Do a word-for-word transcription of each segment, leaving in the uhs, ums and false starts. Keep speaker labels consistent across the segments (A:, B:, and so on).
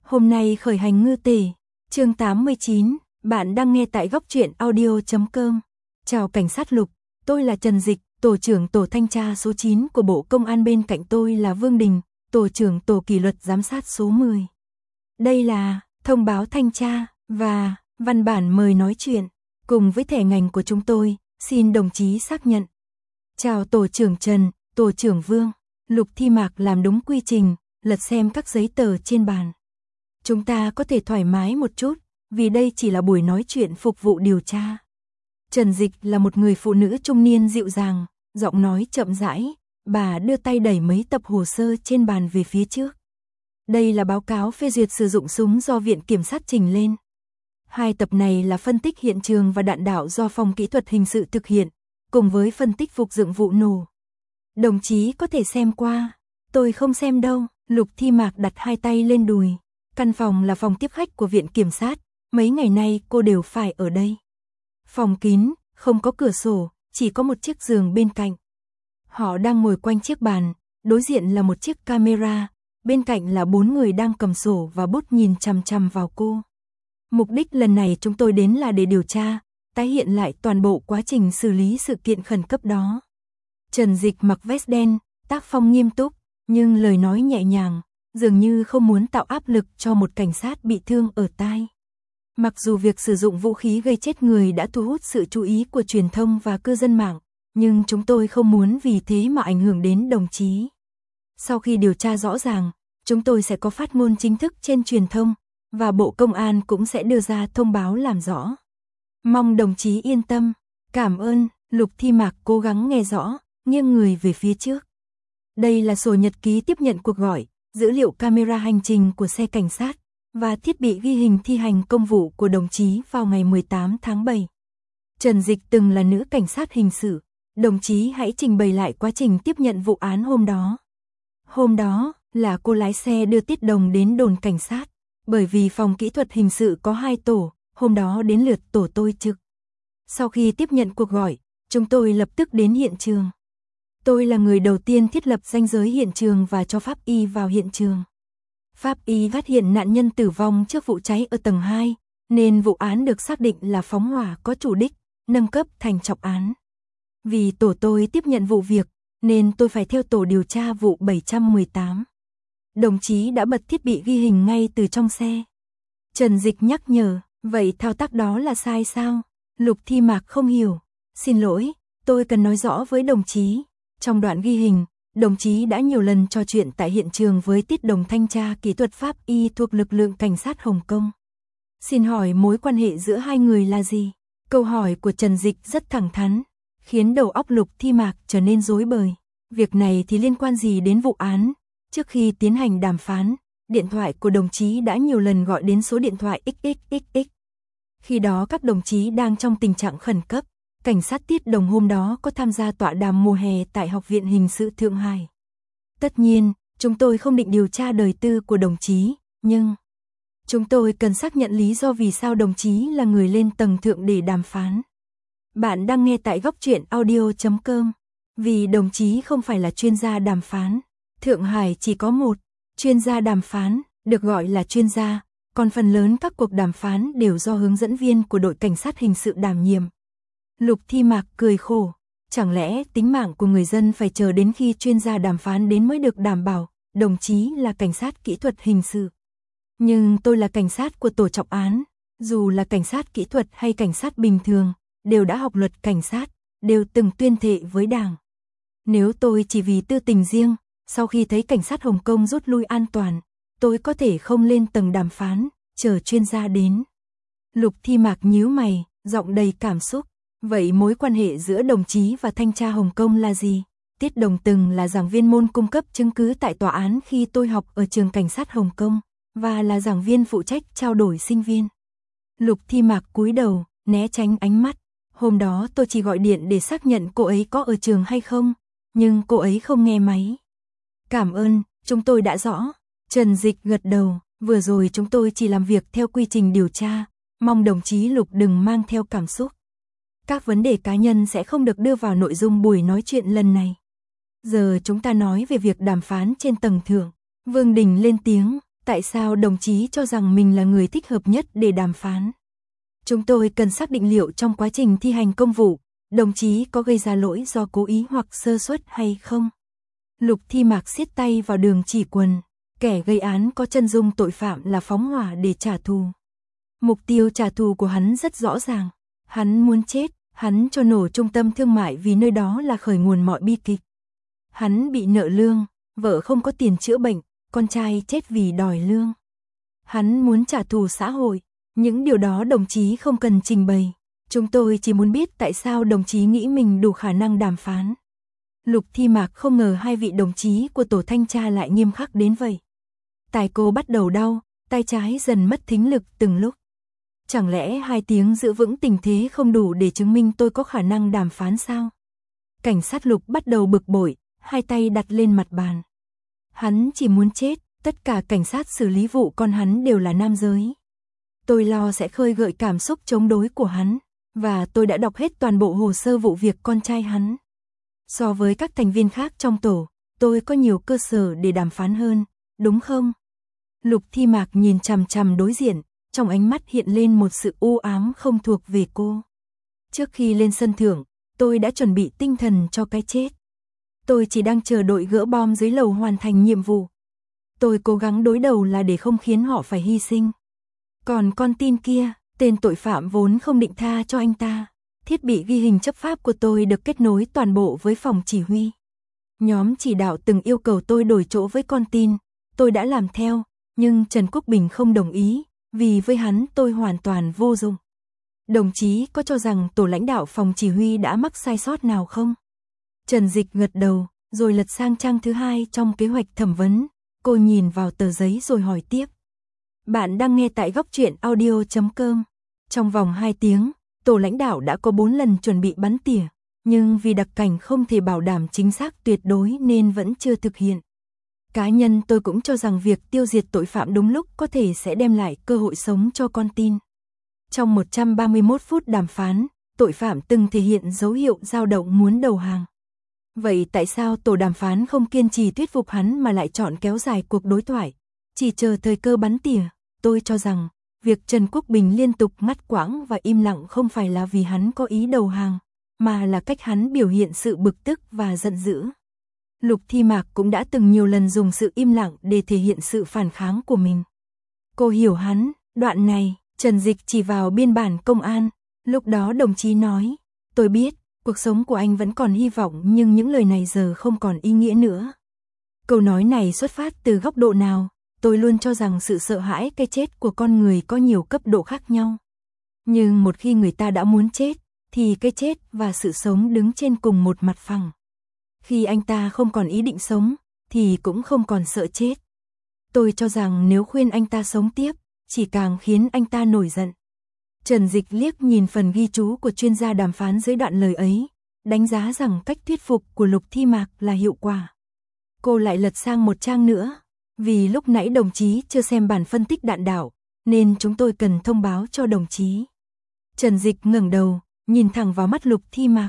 A: Hôm nay khởi hành ngư tể, chương tám mươi chín, bạn đang nghe tại góc truyện audio chấm com. Chào cảnh sát Lục, tôi là Trần Dịch, tổ trưởng tổ thanh tra số chín của Bộ Công an, bên cạnh tôi là Vương Đình, tổ trưởng tổ kỷ luật giám sát số mười. Đây là thông báo thanh tra và văn bản mời nói chuyện, cùng với thẻ ngành của chúng tôi, xin đồng chí xác nhận. Chào tổ trưởng Trần, tổ trưởng Vương. Lục Thi Mạc làm đúng quy trình, lật xem các giấy tờ trên bàn. Chúng ta có thể thoải mái một chút, vì đây chỉ là buổi nói chuyện phục vụ điều tra. Trần Dịch là một người phụ nữ trung niên dịu dàng, giọng nói chậm rãi, bà đưa tay đẩy mấy tập hồ sơ trên bàn về phía trước. Đây là báo cáo phê duyệt sử dụng súng do Viện Kiểm sát trình lên. Hai tập này là phân tích hiện trường và đạn đạo do Phòng Kỹ thuật Hình sự thực hiện, cùng với phân tích phục dựng vụ nổ. Đồng chí có thể xem qua. Tôi không xem đâu. Lục Thi Mạc đặt hai tay lên đùi. Căn phòng là phòng tiếp khách của Viện Kiểm sát, mấy ngày nay cô đều phải ở đây. Phòng kín, không có cửa sổ, chỉ có một chiếc giường bên cạnh. Họ đang ngồi quanh chiếc bàn, đối diện là một chiếc camera, bên cạnh là bốn người đang cầm sổ và bút nhìn chằm chằm vào cô. Mục đích lần này chúng tôi đến là để điều tra, tái hiện lại toàn bộ quá trình xử lý sự kiện khẩn cấp đó. Trần Dịch mặc vest đen, tác phong nghiêm túc, nhưng lời nói nhẹ nhàng, dường như không muốn tạo áp lực cho một cảnh sát bị thương ở tai. Mặc dù việc sử dụng vũ khí gây chết người đã thu hút sự chú ý của truyền thông và cư dân mạng, nhưng chúng tôi không muốn vì thế mà ảnh hưởng đến đồng chí. Sau khi điều tra rõ ràng, chúng tôi sẽ có phát ngôn chính thức trên truyền thông, và Bộ Công an cũng sẽ đưa ra thông báo làm rõ. Mong đồng chí yên tâm. Cảm ơn. Lục Thi Mạc cố gắng nghe rõ, nghiêng người về phía trước. Đây là sổ nhật ký tiếp nhận cuộc gọi, dữ liệu camera hành trình của xe cảnh sát, và thiết bị ghi hình thi hành công vụ của đồng chí vào ngày mười tám tháng bảy. Trần Dịch từng là nữ cảnh sát hình sự. Đồng chí hãy trình bày lại quá trình tiếp nhận vụ án hôm đó. Hôm đó, là cô lái xe đưa Tiết Đồng đến đồn cảnh sát. Bởi vì Phòng Kỹ thuật Hình sự có hai tổ, hôm đó đến lượt tổ tôi trực. Sau khi tiếp nhận cuộc gọi, chúng tôi lập tức đến hiện trường. Tôi là người đầu tiên thiết lập ranh giới hiện trường và cho pháp y vào hiện trường. Pháp y phát hiện nạn nhân tử vong trước vụ cháy ở tầng hai, nên vụ án được xác định là phóng hỏa có chủ đích, nâng cấp thành trọng án. Vì tổ tôi tiếp nhận vụ việc, nên tôi phải theo tổ điều tra vụ bảy trăm mười tám. Đồng chí đã bật thiết bị ghi hình ngay từ trong xe. Trần Dịch nhắc nhở, vậy thao tác đó là sai sao? Lục Thi Mạc không hiểu. Xin lỗi, tôi cần nói rõ với đồng chí. Trong đoạn ghi hình, đồng chí đã nhiều lần trò chuyện tại hiện trường với Tiết Đồng, thanh tra kỹ thuật pháp y thuộc lực lượng cảnh sát Hồng Kông. Xin hỏi mối quan hệ giữa hai người là gì? Câu hỏi của Trần Dịch rất thẳng thắn, khiến đầu óc Lục Thi Mạc trở nên rối bời. Việc này thì liên quan gì đến vụ án? Trước khi tiến hành đàm phán, điện thoại của đồng chí đã nhiều lần gọi đến số điện thoại ích ích ích ích. Khi đó các đồng chí đang trong tình trạng khẩn cấp. Cảnh sát Tiết Đồng hôm đó có tham gia tọa đàm mùa hè tại Học viện Hình sự Thượng Hải. Tất nhiên, chúng tôi không định điều tra đời tư của đồng chí, nhưng chúng tôi cần xác nhận lý do vì sao đồng chí là người lên tầng thượng để đàm phán. Bạn đang nghe tại góc truyện audio chấm com. Vì đồng chí không phải là chuyên gia đàm phán. Thượng Hải chỉ có một chuyên gia đàm phán, được gọi là chuyên gia, còn phần lớn các cuộc đàm phán đều do hướng dẫn viên của đội cảnh sát hình sự đảm nhiệm. Lục Thi Mạc cười khổ, chẳng lẽ tính mạng của người dân phải chờ đến khi chuyên gia đàm phán đến mới được đảm bảo? Đồng chí là cảnh sát kỹ thuật hình sự. Nhưng tôi là cảnh sát của tổ trọng án, dù là cảnh sát kỹ thuật hay cảnh sát bình thường, đều đã học luật cảnh sát, đều từng tuyên thệ với Đảng. Nếu tôi chỉ vì tư tình riêng, sau khi thấy cảnh sát Hồng Kông rút lui an toàn, tôi có thể không lên tầng đàm phán, chờ chuyên gia đến. Lục Thi Mạc nhíu mày, giọng đầy cảm xúc. Vậy mối quan hệ giữa đồng chí và thanh tra Hồng Kông là gì? Tiết Đồng từng là giảng viên môn cung cấp chứng cứ tại tòa án khi tôi học ở trường cảnh sát Hồng Kông, và là giảng viên phụ trách trao đổi sinh viên. Lục Thi Mạc cúi đầu, né tránh ánh mắt. Hôm đó tôi chỉ gọi điện để xác nhận cô ấy có ở trường hay không, nhưng cô ấy không nghe máy. Cảm ơn, chúng tôi đã rõ. Trần Dịch gật đầu, vừa rồi chúng tôi chỉ làm việc theo quy trình điều tra, mong đồng chí Lục đừng mang theo cảm xúc. Các vấn đề cá nhân sẽ không được đưa vào nội dung buổi nói chuyện lần này. Giờ chúng ta nói về việc đàm phán trên tầng thượng. Vương Đình lên tiếng, Tại sao đồng chí cho rằng mình là người thích hợp nhất để đàm phán? Chúng tôi cần xác định liệu trong quá trình thi hành công vụ, đồng chí có gây ra lỗi do cố ý hoặc sơ suất hay không? Lục Thi Mạc siết tay vào đường chỉ quần. Kẻ gây án có chân dung tội phạm là phóng hỏa để trả thù. Mục tiêu trả thù của hắn rất rõ ràng. Hắn muốn chết, hắn cho nổ trung tâm thương mại vì nơi đó là khởi nguồn mọi bi kịch. Hắn bị nợ lương, vợ không có tiền chữa bệnh, con trai chết vì đòi lương. Hắn muốn trả thù xã hội, những điều đó đồng chí không cần trình bày. Chúng tôi chỉ muốn biết tại sao đồng chí nghĩ mình đủ khả năng đàm phán. Lục Thi Mạc không ngờ hai vị đồng chí của tổ thanh tra lại nghiêm khắc đến vậy. Tai cô bắt đầu đau, tay trái dần mất thính lực từng lúc. Chẳng lẽ hai tiếng giữ vững tình thế không đủ để chứng minh tôi có khả năng đàm phán sao? Cảnh sát Lục bắt đầu bực bội, hai tay đặt lên mặt bàn. Hắn chỉ muốn chết, tất cả cảnh sát xử lý vụ con hắn đều là nam giới. Tôi lo sẽ khơi gợi cảm xúc chống đối của hắn, và tôi đã đọc hết toàn bộ hồ sơ vụ việc con trai hắn. So với các thành viên khác trong tổ, tôi có nhiều cơ sở để đàm phán hơn, đúng không? Lục Thi Mạc nhìn chằm chằm đối diện, trong ánh mắt hiện lên một sự u ám không thuộc về cô. Trước khi lên sân thượng, tôi đã chuẩn bị tinh thần cho cái chết. Tôi chỉ đang chờ đội gỡ bom dưới lầu hoàn thành nhiệm vụ. Tôi cố gắng đối đầu là để không khiến họ phải hy sinh. Còn con tin kia, tên tội phạm vốn không định tha cho anh ta. Thiết bị ghi hình chấp pháp của tôi được kết nối toàn bộ với phòng chỉ huy. Nhóm chỉ đạo từng yêu cầu tôi đổi chỗ với con tin. Tôi đã làm theo, nhưng Trần Quốc Bình không đồng ý, vì với hắn tôi hoàn toàn vô dụng. Đồng chí có cho rằng tổ lãnh đạo phòng chỉ huy đã mắc sai sót nào không? Trần Dịch gật đầu, rồi lật sang trang thứ hai trong kế hoạch thẩm vấn. Cô nhìn vào tờ giấy rồi hỏi tiếp. Bạn đang nghe tại góc truyện audio chấm com. Trong vòng hai tiếng, tổ lãnh đạo đã có bốn lần chuẩn bị bắn tỉa, nhưng vì đặc cảnh không thể bảo đảm chính xác tuyệt đối nên vẫn chưa thực hiện. Cá nhân tôi cũng cho rằng việc tiêu diệt tội phạm đúng lúc có thể sẽ đem lại cơ hội sống cho con tin. Trong một trăm ba mươi mốt phút đàm phán, tội phạm từng thể hiện dấu hiệu dao động muốn đầu hàng. Vậy tại sao tổ đàm phán không kiên trì thuyết phục hắn mà lại chọn kéo dài cuộc đối thoại, chỉ chờ thời cơ bắn tỉa? Tôi cho rằng, việc Trần Quốc Bình liên tục ngắt quãng và im lặng không phải là vì hắn có ý đầu hàng, mà là cách hắn biểu hiện sự bực tức và giận dữ. Lục Thi Mạc cũng đã từng nhiều lần dùng sự im lặng để thể hiện sự phản kháng của mình. Cô hiểu hắn, đoạn này, Trần Dịch chỉ vào biên bản công an. Lúc đó đồng chí nói, tôi biết, cuộc sống của anh vẫn còn hy vọng nhưng những lời này giờ không còn ý nghĩa nữa. Câu nói này xuất phát từ góc độ nào? Tôi luôn cho rằng sự sợ hãi cái chết của con người có nhiều cấp độ khác nhau. Nhưng một khi người ta đã muốn chết, thì cái chết và sự sống đứng trên cùng một mặt phẳng. Khi anh ta không còn ý định sống, thì cũng không còn sợ chết. Tôi cho rằng nếu khuyên anh ta sống tiếp, chỉ càng khiến anh ta nổi giận. Trần Dịch liếc nhìn phần ghi chú của chuyên gia đàm phán dưới đoạn lời ấy, đánh giá rằng cách thuyết phục của Lục Thi Mạc là hiệu quả. Cô lại lật sang một trang nữa. Vì lúc nãy đồng chí chưa xem bản phân tích đạn đạo, nên chúng tôi cần thông báo cho đồng chí. Trần Dịch ngẩng đầu, nhìn thẳng vào mắt Lục Thi Mạc.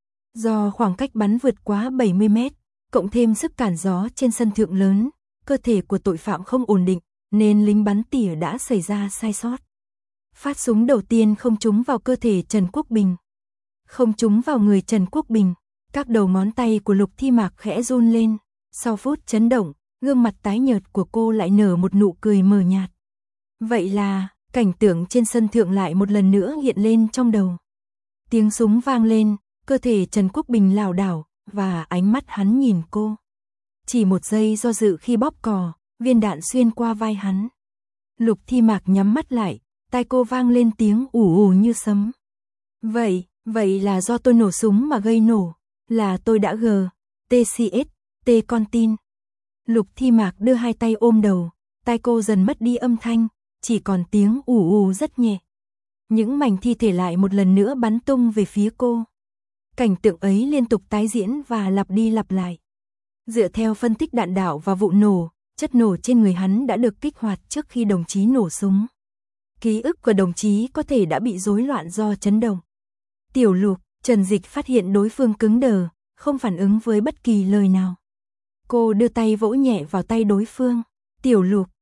A: Do khoảng cách bắn vượt quá bảy mươi mét, cộng thêm sức cản gió trên sân thượng lớn, cơ thể của tội phạm không ổn định, nên lính bắn tỉa đã xảy ra sai sót. Phát súng đầu tiên không trúng vào cơ thể Trần Quốc Bình. Không trúng vào người Trần Quốc Bình, các đầu ngón tay của Lục Thi Mạc khẽ run lên. Sau phút chấn động, gương mặt tái nhợt của cô lại nở một nụ cười mờ nhạt. Vậy là, cảnh tượng trên sân thượng lại một lần nữa hiện lên trong đầu. Tiếng súng vang lên, cơ thể Trần Quốc Bình lảo đảo, và ánh mắt hắn nhìn cô. Chỉ một giây do dự khi bóp cò, viên đạn xuyên qua vai hắn. Lục Thi Mạc nhắm mắt lại, tai cô vang lên tiếng ù ù như sấm. Vậy, vậy là do tôi nổ súng mà gây nổ, là tôi đã gờ, tê xê ét, T con tin. Lục Thi Mạc đưa hai tay ôm đầu, tai cô dần mất đi âm thanh, chỉ còn tiếng ù ù rất nhẹ. Những mảnh thi thể lại một lần nữa bắn tung về phía cô. Cảnh tượng ấy liên tục tái diễn và lặp đi lặp lại. Dựa theo phân tích đạn đạo và vụ nổ, chất nổ trên người hắn đã được kích hoạt trước khi đồng chí nổ súng. Ký ức của đồng chí có thể đã bị rối loạn do chấn động. Tiểu Lục, Trần Dịch phát hiện đối phương cứng đờ, không phản ứng với bất kỳ lời nào. Cô đưa tay vỗ nhẹ vào tay đối phương. Tiểu Lục,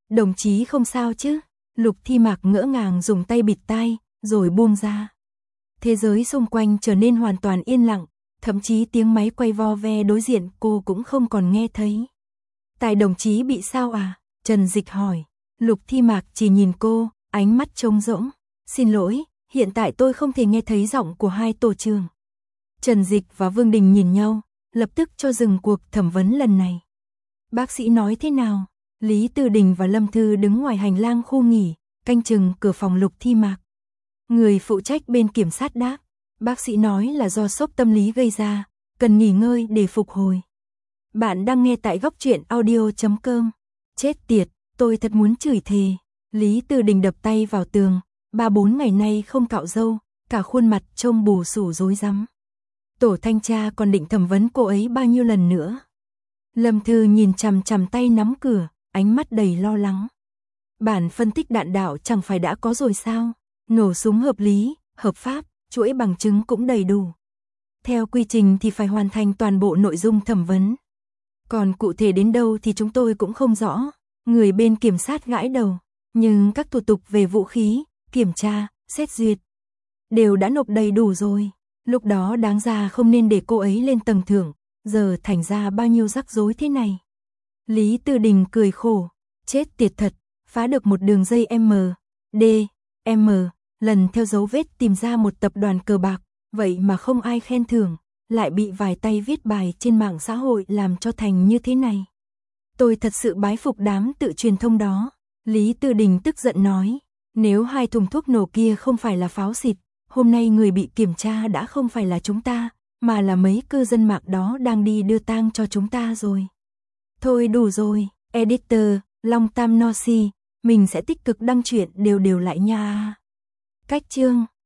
A: Đồng chí không sao chứ? Lục Thi Mạc ngỡ ngàng dùng tay bịt tai, rồi buông ra. Thế giới xung quanh trở nên hoàn toàn yên lặng, thậm chí tiếng máy quay vo ve đối diện cô cũng không còn nghe thấy. Tại đồng chí bị sao à? Trần Dịch hỏi. Lục Thi Mạc chỉ nhìn cô, ánh mắt trống rỗng. Xin lỗi, hiện tại tôi không thể nghe thấy giọng của hai tổ trưởng. Trần Dịch và Vương Đình nhìn nhau, lập tức cho dừng cuộc thẩm vấn lần này. Bác sĩ nói thế nào? Lý Từ Đình và Lâm Thư đứng ngoài hành lang khu nghỉ, canh chừng cửa phòng Lục Thi Mạc. Người phụ trách bên kiểm sát đáp, bác sĩ nói là do sốc tâm lý gây ra, cần nghỉ ngơi để phục hồi. Bạn đang nghe tại góc truyện audio chấm com. Chết tiệt, tôi thật muốn chửi thề. Lý Từ Đình đập tay vào tường, ba bốn ngày nay không cạo râu, cả khuôn mặt trông bù xù rối rắm. Tổ thanh tra còn định thẩm vấn cô ấy bao nhiêu lần nữa. Lâm Thư nhìn chằm chằm tay nắm cửa, ánh mắt đầy lo lắng. Bản phân tích đạn đạo chẳng phải đã có rồi sao? Nổ súng hợp lý, hợp pháp, chuỗi bằng chứng cũng đầy đủ. Theo quy trình thì phải hoàn thành toàn bộ nội dung thẩm vấn. Còn cụ thể đến đâu thì chúng tôi cũng không rõ. Người bên kiểm sát gãi đầu. Nhưng các thủ tục về vũ khí, kiểm tra, xét duyệt đều đã nộp đầy đủ rồi. Lúc đó đáng ra không nên để cô ấy lên tầng thưởng. Giờ thành ra bao nhiêu rắc rối thế này. Lý Từ Đình cười khổ. Chết tiệt thật, phá được một đường dây M, D, M, lần theo dấu vết tìm ra một tập đoàn cờ bạc, vậy mà không ai khen thưởng, lại bị vài tay viết bài trên mạng xã hội làm cho thành như thế này. Tôi thật sự bái phục đám tự truyền thông đó. Lý Từ Đình tức giận nói, nếu hai thùng thuốc nổ kia không phải là pháo xịt, hôm nay người bị kiểm tra đã không phải là chúng ta, mà là mấy cư dân mạng đó đang đi đưa tang cho chúng ta rồi. Thôi đủ rồi, editor, Long Tam No Si, mình sẽ tích cực đăng truyện đều đều lại nha. Cách chương